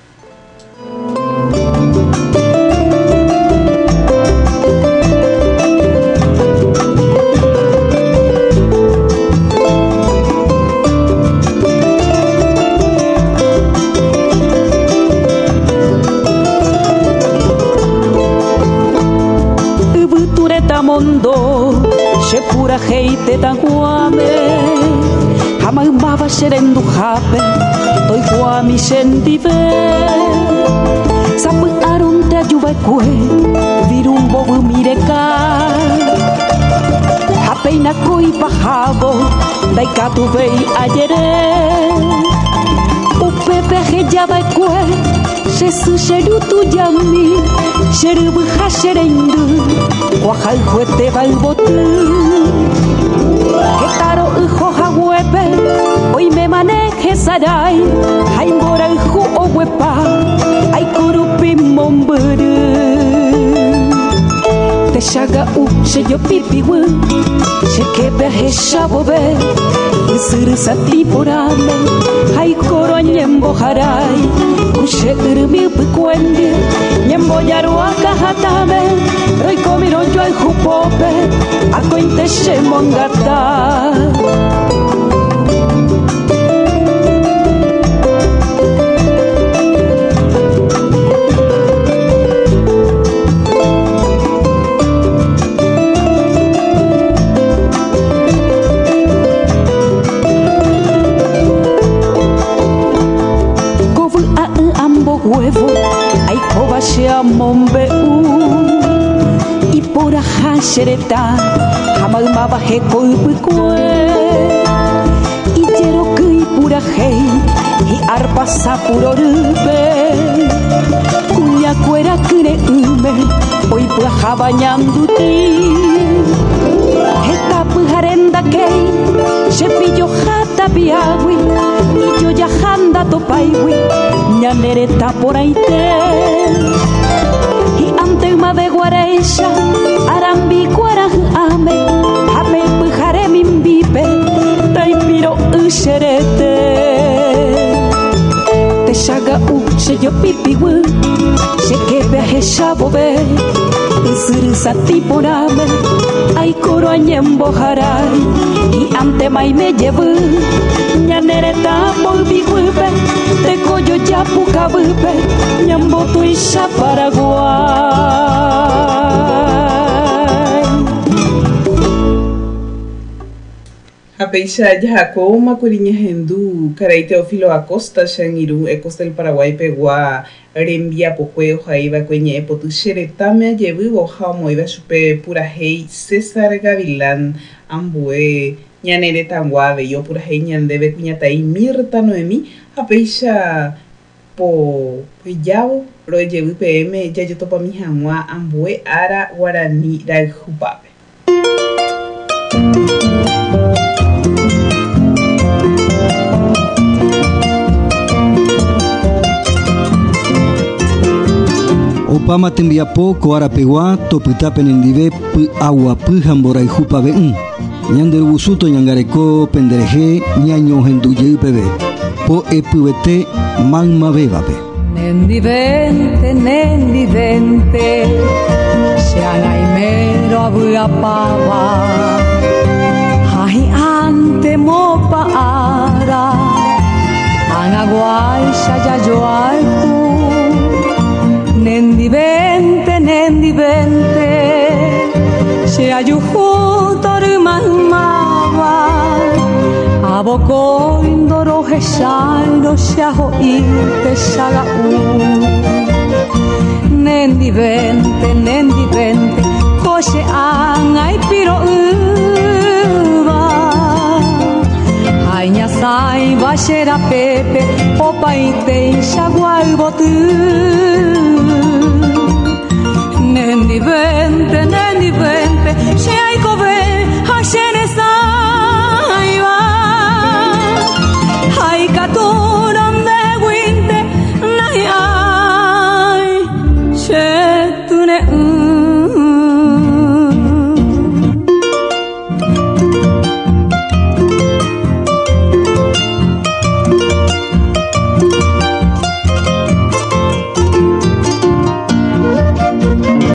Mondo she pura heite tan guame hama mava sherendo hape toi guami sentive sapu aron te ajuva kue virum bovu mireka hapeina koi pahavo dai katu vei ajere upepe hejava kue shesu sheru tu jami sheru hasherendu Guajal juete balbotu Getaro ujo jaguepe Hoy me maneje saray Haimbora ujo o huepa Ay kurupi momburu Te shaga u she yo pipiwu She kepe he shabobe Usuru sati porame Ay koro nyembo haray Ushe urmi upukwende Nyembo yarua kahatame Roy komiro yo al jupope Ako inteshe mongata Kovu a ambo huevo Ay koba she amombe u Pura hashereta Hamal mava heko upikue Ijero kui pura hei Hi arpa sapuro rube Kuya kuera kure ume Oi pura habañanduti Heta puharenda kei Shepillo hata piagui Ijo yahanda topaiwi Nyanereta por aite Ante uma de guareisha Arambi guara ame Ame pujare mimbipe Taipiro usherete Te shaga u she yo pipiwu She kepe he shabobe Usuru sati porame Ay koro anyembo harai I ante mai me llevu Nyanereta bolbigupe Te koyo yapu kabupe Nyambo tu isha Paraguay Apeisha Yahako Macuriña Hendú Caray Teófilo Acosta Shangiru Ecos del Paraguay Pegua Rembia Pocueo Jaiba Cueñe Epotu Xeretame Yebu Oja Moiba Chupe Pura Hei César Gavilán Ambue Ñanere Tanguave Yo Pura Hei Ñandebe Cuñatai Mirta Noemi Apeisha Po Peyabo Pro Yebu P M Ya yo topa mi jamua Ambue Ara Guarani Raljupabe Opama tembia poco arapewa topita penendive pu agua pu hamborai jupa be un ñander busuto ñangareko pendereje ñaño henduye pebe po epubete magma bebabe nendivente nendivente Xianaimero abuapava hai ante mopa ara anaguai shayayoaiku Nendivente, nendivente, se ayuhu torumamava, aboko indoro heshairo shaho ite shagau. Nendivente, nendivente, koshe angai piro uva. Ai nyasai bashera pepe, opa ite shaguai botu.